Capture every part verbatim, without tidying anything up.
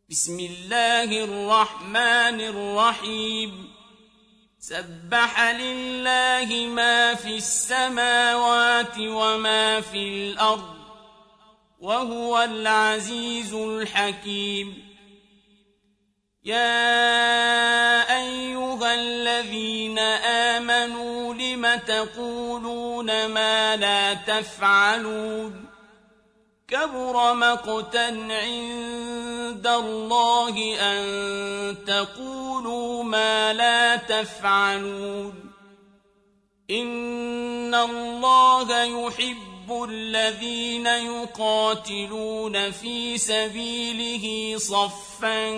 بسم الله الرحمن الرحيم سبح لله ما في السماوات وما في الأرض وهو العزيز الحكيم يا أيها الذين آمنوا لم تقولون ما لا تفعلون كبر مقتا عند الله أن تقولوا ما لا تفعلون إن الله يحب الذين يقاتلون في سبيله صفا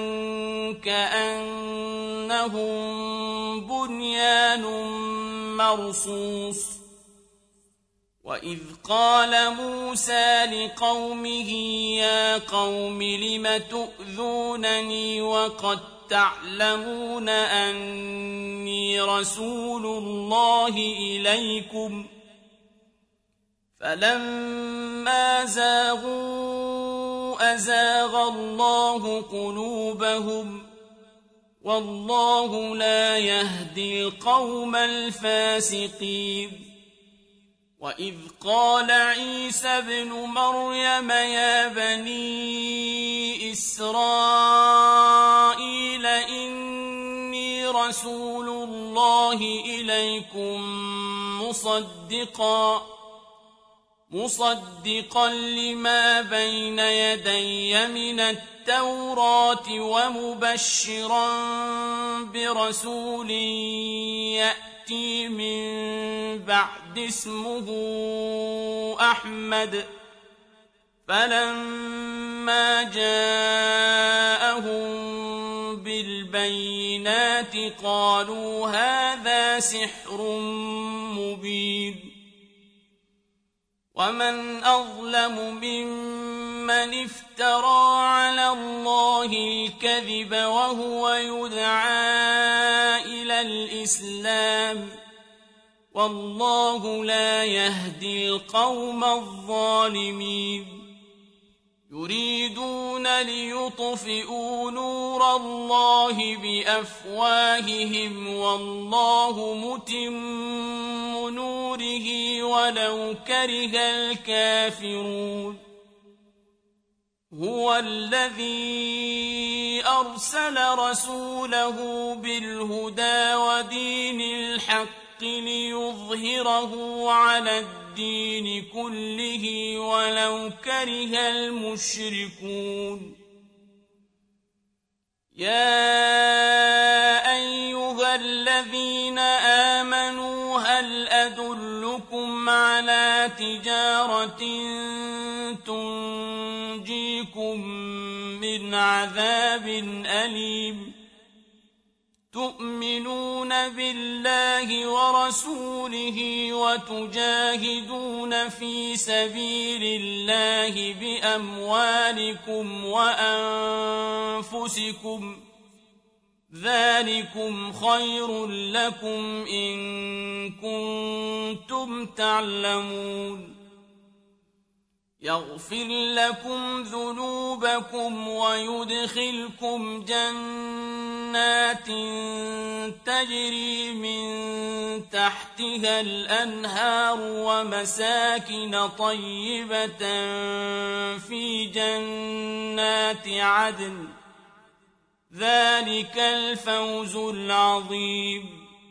كأنهم بنيان مرصوص وإذ قال موسى لقومه يا قوم لم تؤذونني وقد تعلمون أني رسول الله إليكم فلما زاغوا أزاغ الله قلوبهم والله لا يهدي القوم الفاسقين وإذ قال عيسى ابن مريم يا بني إسرائيل إني رسول الله إليكم مصدقا مصدقا لما بين يدي من التوراة ومبشرا برسول يأتي من بعد اسمه أحمد فلما جاءهم بالبينات قالوا هذا سحر مبين ومن أظلم ممن افترى على الله الكذب وهو يدعى إلى الإسلام والله لا يهدي القوم الظالمين يريدون ليطفئوا نور الله بأفواههم والله متم نوره ولو كره الكافرون هو الذي أرسل رسوله بالهدى ودين الحق ليظهره على الدين كله ولو كره المشركون يا أيها الذين آمنوا هل أدلكم على تجارة تنجيكم من عذاب أليم تؤمنون بالله ورسوله وتجاهدون في سبيل الله بأموالكم وأنفسكم ذلكم خير لكم إن كنتم تعلمون يغفر لكم ذنوبكم ويدخلكم جنات تجري من تحتها الأنهار ومساكن طيبة في جنات عدن ذلك الفوز العظيم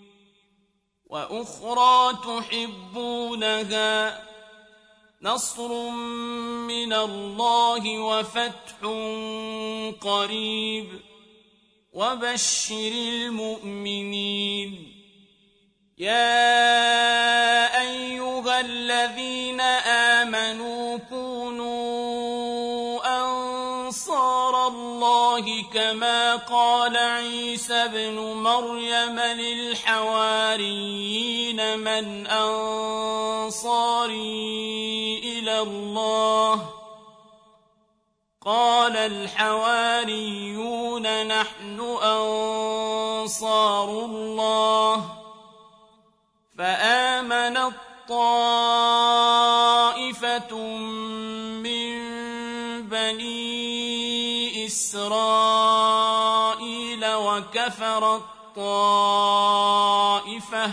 وأخرى تحبونها نصر من الله وفتح قريب وبشر المؤمنين يا أيها الذين آمنوا كونوا أنصار الله كما قال عيسى ابن مريم للحواريين من أنصاري إلى الله قال الحواريون نحن أنصار الله فآمنت طائفة من بني إسرائيل إسرائيل وكفر الطائفة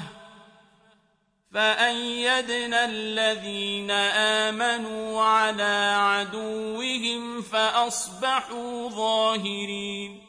فأيدنا الذين آمنوا على عدوهم فأصبحوا ظاهرين